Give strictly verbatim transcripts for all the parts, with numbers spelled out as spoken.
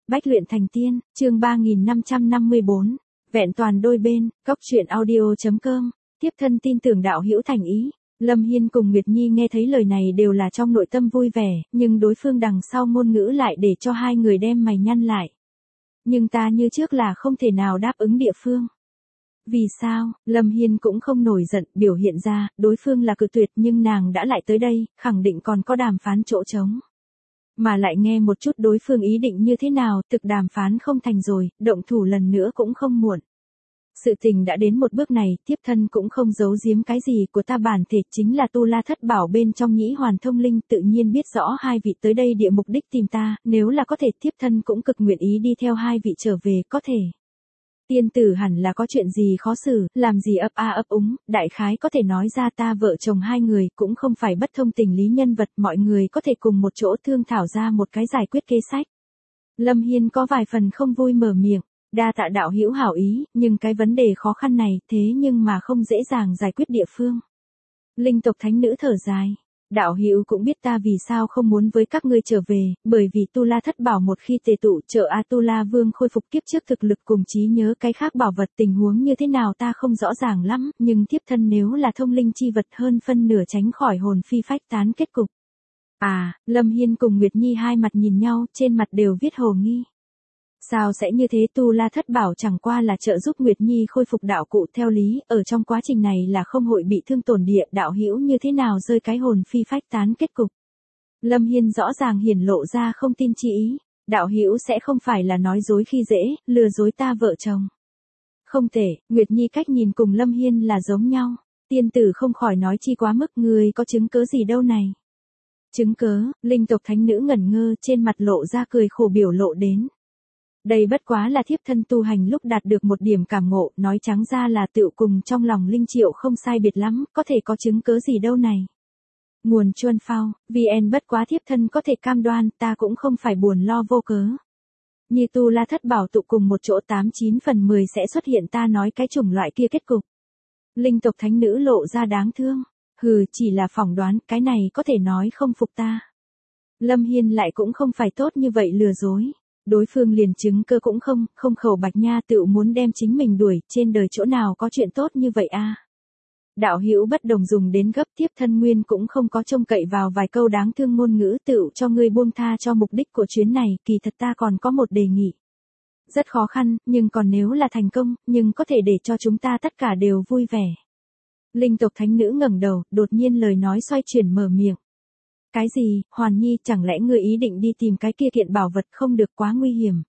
Bách luyện thành tiên, chương ba nghìn năm trăm năm mươi bốn, vẹn toàn đôi bên, cóc truyện audio chấm com, tiếp thân tin tưởng đạo hữu thành ý. Lâm Hiên cùng Nguyệt Nhi nghe thấy lời này đều là trong nội tâm vui vẻ, nhưng đối phương đằng sau ngôn ngữ lại để cho hai người đem mày nhăn lại. Nhưng ta như trước là không thể nào đáp ứng địa phương. Vì sao? Lâm Hiên cũng không nổi giận, biểu hiện ra, đối phương là cự tuyệt nhưng nàng đã lại tới đây, khẳng định còn có đàm phán chỗ trống. Mà lại nghe một chút đối phương ý định như thế nào, thực đàm phán không thành rồi, động thủ lần nữa cũng không muộn. Sự tình đã đến một bước này, tiếp thân cũng không giấu giếm cái gì của ta, bản thể chính là Tu La Thất Bảo bên trong nhĩ hoàn thông linh, tự nhiên biết rõ hai vị tới đây địa mục đích tìm ta, nếu là có thể tiếp thân cũng cực nguyện ý đi theo hai vị trở về, có thể. Tiên tử hẳn là có chuyện gì khó xử, làm gì ấp a ấp úng, đại khái có thể nói ra ta vợ chồng hai người cũng không phải bất thông tình lý nhân vật, mọi người có thể cùng một chỗ thương thảo ra một cái giải quyết kế sách. Lâm Hiên có vài phần không vui mở miệng, đa tạ đạo hữu hảo ý, nhưng cái vấn đề khó khăn này thế nhưng mà không dễ dàng giải quyết địa phương. Linh tộc thánh nữ thở dài. Đạo hữu cũng biết ta vì sao không muốn với các ngươi trở về, bởi vì Tu La Thất Bảo một khi tề tụ trợ A Tu La Vương khôi phục kiếp trước thực lực cùng trí nhớ cái khác bảo vật, tình huống như thế nào ta không rõ ràng lắm, nhưng tiếp thân nếu là thông linh chi vật hơn phân nửa tránh khỏi hồn phi phách tán kết cục. À, Lâm Hiên cùng Nguyệt Nhi hai mặt nhìn nhau, trên mặt đều viết hồ nghi. Sao sẽ như thế? Tu La Thất Bảo chẳng qua là trợ giúp Nguyệt Nhi khôi phục đạo cụ, theo lý, ở trong quá trình này là không hội bị thương tổn địa, đạo hữu như thế nào rơi cái hồn phi phách tán kết cục. Lâm Hiên rõ ràng hiển lộ ra không tin chi ý, đạo hữu sẽ không phải là nói dối khi dễ, lừa dối ta vợ chồng. Không thể, Nguyệt Nhi cách nhìn cùng Lâm Hiên là giống nhau, tiên tử không khỏi nói chi quá mức, người có chứng cớ gì đâu này. Chứng cớ? Linh tộc thánh nữ ngẩn ngơ, trên mặt lộ ra cười khổ biểu lộ đến. Đây bất quá là thiếp thân tu hành lúc đạt được một điểm cảm ngộ, nói trắng ra là tựu cùng trong lòng Linh Triệu không sai biệt lắm, có thể có chứng cớ gì đâu này. Nguồn chuân phao, vê en bất quá thiếp thân có thể cam đoan, ta cũng không phải buồn lo vô cớ. Như Tu La Thất Bảo tụ cùng một chỗ tám chín phần mười sẽ xuất hiện ta nói cái chủng loại kia kết cục. Linh tộc thánh nữ lộ ra đáng thương, hừ chỉ là phỏng đoán, cái này có thể nói không phục ta. Lâm Hiên lại cũng không phải tốt như vậy lừa dối. Đối phương liền chứng cơ cũng không, không khẩu bạch nha tự muốn đem chính mình đuổi, trên đời chỗ nào có chuyện tốt như vậy a? Đạo hữu bất đồng dùng đến gấp, tiếp thân nguyên cũng không có trông cậy vào vài câu đáng thương ngôn ngữ tự cho ngươi buông tha cho mục đích của chuyến này, kỳ thật ta còn có một đề nghị. Rất khó khăn, nhưng còn nếu là thành công, nhưng có thể để cho chúng ta tất cả đều vui vẻ. Linh tộc thánh nữ ngẩng đầu, đột nhiên lời nói xoay chuyển mở miệng. Cái gì, Hoàn Nhi, chẳng lẽ ngươi ý định đi tìm cái kia kiện bảo vật không được quá nguy hiểm?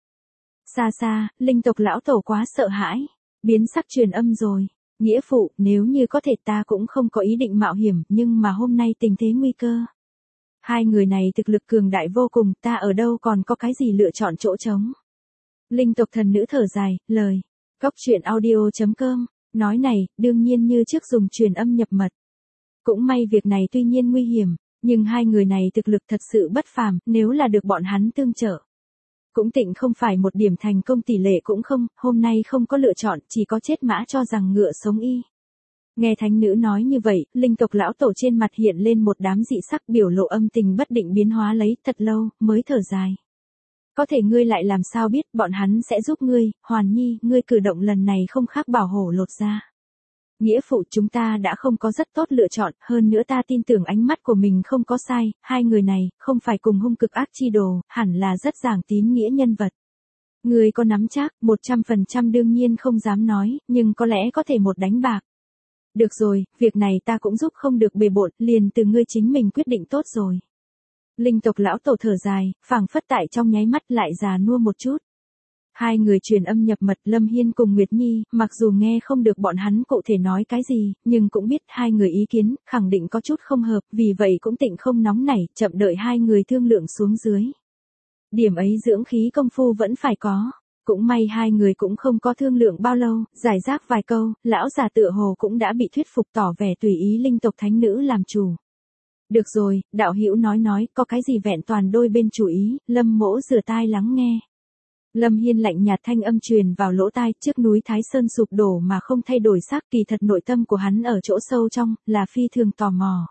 Xa xa, linh tộc lão tổ quá sợ hãi, biến sắc truyền âm rồi. Nghĩa phụ, nếu như có thể ta cũng không có ý định mạo hiểm, nhưng mà hôm nay tình thế nguy cơ. Hai người này thực lực cường đại vô cùng, ta ở đâu còn có cái gì lựa chọn chỗ trống. Linh tộc thần nữ thở dài, lời. Cóc truyện audio chấm com, nói này, đương nhiên như trước dùng truyền âm nhập mật. Cũng may việc này tuy nhiên nguy hiểm. Nhưng hai người này thực lực thật sự bất phàm, nếu là được bọn hắn tương trợ. Cũng tịnh không phải một điểm thành công tỷ lệ cũng không, hôm nay không có lựa chọn, chỉ có chết mã cho rằng ngựa sống y. Nghe thánh nữ nói như vậy, linh tộc lão tổ trên mặt hiện lên một đám dị sắc, biểu lộ âm tình bất định biến hóa lấy, thật lâu, mới thở dài. Có thể ngươi lại làm sao biết, bọn hắn sẽ giúp ngươi, Hoàn Nhi, ngươi cử động lần này không khác bảo hổ lột ra. Nghĩa phụ, chúng ta đã không có rất tốt lựa chọn, hơn nữa ta tin tưởng ánh mắt của mình không có sai, hai người này, không phải cùng hung cực ác chi đồ, hẳn là rất giảng tín nghĩa nhân vật. Người có nắm chắc, một trăm phần trăm đương nhiên không dám nói, nhưng có lẽ có thể một đánh bạc. Được rồi, việc này ta cũng giúp không được bề bộn, liền từ ngươi chính mình quyết định tốt rồi. Linh tộc lão tổ thở dài, phảng phất tại trong nháy mắt lại già nua một chút. Hai người truyền âm nhập mật, Lâm Hiên cùng Nguyệt Nhi, mặc dù nghe không được bọn hắn cụ thể nói cái gì, nhưng cũng biết hai người ý kiến, khẳng định có chút không hợp, vì vậy cũng tịnh không nóng nảy, chậm đợi hai người thương lượng xuống dưới. Điểm ấy dưỡng khí công phu vẫn phải có. Cũng may hai người cũng không có thương lượng bao lâu, giải rác vài câu, lão già tựa hồ cũng đã bị thuyết phục tỏ vẻ tùy ý linh tộc thánh nữ làm chủ. Được rồi, đạo hữu nói nói, có cái gì vẹn toàn đôi bên chủ ý, Lâm mỗ rửa tai lắng nghe. Lâm Hiên lạnh nhạt thanh âm truyền vào lỗ tai, trước núi Thái Sơn sụp đổ mà không thay đổi sắc, kỳ thật nội tâm của hắn ở chỗ sâu trong, là phi thường tò mò.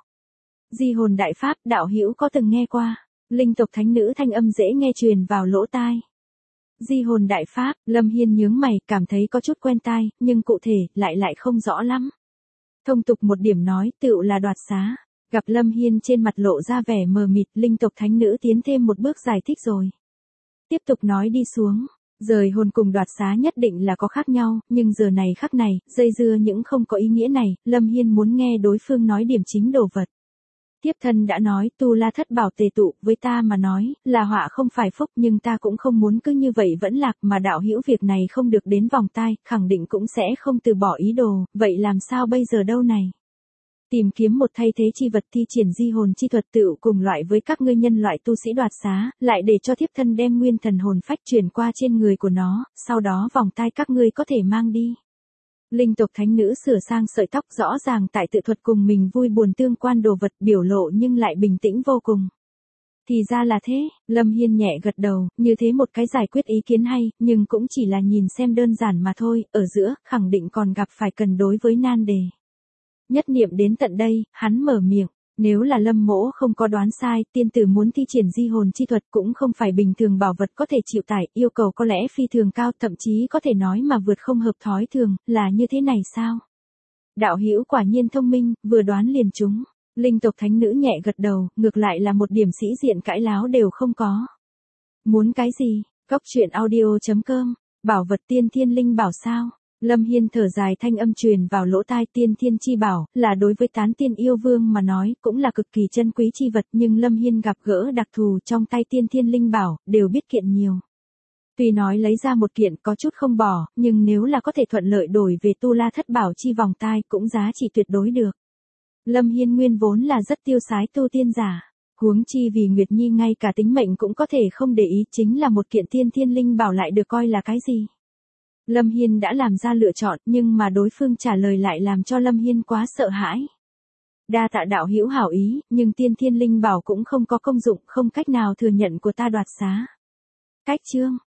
Di hồn đại pháp, đạo hữu có từng nghe qua? Linh tộc thánh nữ thanh âm dễ nghe truyền vào lỗ tai. Di hồn đại pháp, Lâm Hiên nhướng mày, cảm thấy có chút quen tai, nhưng cụ thể, lại lại không rõ lắm. Thông tục một điểm nói, tựu là đoạt xá. Gặp Lâm Hiên trên mặt lộ ra vẻ mờ mịt, linh tộc thánh nữ tiến thêm một bước giải thích rồi. Tiếp tục nói đi xuống. Rời hồn cùng đoạt xá nhất định là có khác nhau, nhưng giờ này khắc này, dây dưa những không có ý nghĩa này, Lâm Hiên muốn nghe đối phương nói điểm chính đồ vật. Tiếp thân đã nói, tu la thất bảo tề tụ, với ta mà nói, là họa không phải phúc, nhưng ta cũng không muốn cứ như vậy vẫn lạc, mà đạo hữu việc này không được đến vòng tai, khẳng định cũng sẽ không từ bỏ ý đồ, vậy làm sao bây giờ đâu này? Tìm kiếm một thay thế chi vật thi triển di hồn chi thuật tựu cùng loại với các ngươi nhân loại tu sĩ đoạt xá, lại để cho thiếp thân đem nguyên thần hồn phách chuyển qua trên người của nó, sau đó vòng tai các ngươi có thể mang đi. Linh tộc thánh nữ sửa sang sợi tóc, rõ ràng tại tự thuật cùng mình vui buồn tương quan đồ vật, biểu lộ nhưng lại bình tĩnh vô cùng. Thì ra là thế, Lâm Hiên nhẹ gật đầu, như thế một cái giải quyết ý kiến hay, nhưng cũng chỉ là nhìn xem đơn giản mà thôi, ở giữa, khẳng định còn gặp phải cần đối với nan đề. Nhất niệm đến tận đây, hắn mở miệng, nếu là Lâm mỗ không có đoán sai, tiên tử muốn thi triển di hồn chi thuật cũng không phải bình thường bảo vật có thể chịu tải, yêu cầu có lẽ phi thường cao, thậm chí có thể nói mà vượt không hợp thói thường, là như thế này sao? Đạo hữu quả nhiên thông minh, vừa đoán liền trúng. Linh tộc thánh nữ nhẹ gật đầu, ngược lại là một điểm sĩ diện cãi láo đều không có. Muốn cái gì? Góc truyện audio chấm com, bảo vật tiên thiên linh bảo sao? Lâm Hiên thở dài, thanh âm truyền vào lỗ tai, tiên thiên chi bảo, là đối với tán tiên yêu vương mà nói, cũng là cực kỳ chân quý chi vật, nhưng Lâm Hiên gặp gỡ đặc thù trong tay tiên thiên linh bảo, đều biết kiện nhiều. Tuy nói lấy ra một kiện có chút không bỏ, nhưng nếu là có thể thuận lợi đổi về tu la thất bảo chi vòng tai, cũng giá trị tuyệt đối được. Lâm Hiên nguyên vốn là rất tiêu sái tu tiên giả. Huống chi vì Nguyệt Nhi ngay cả tính mệnh cũng có thể không để ý, chính là một kiện tiên thiên linh bảo lại được coi là cái gì. Lâm Hiên đã làm ra lựa chọn, nhưng mà đối phương trả lời lại làm cho Lâm Hiên quá sợ hãi. Đa tạ đạo hữu hảo ý, nhưng tiên thiên linh bảo cũng không có công dụng, không cách nào thừa nhận của ta đoạt xá. Cách chương,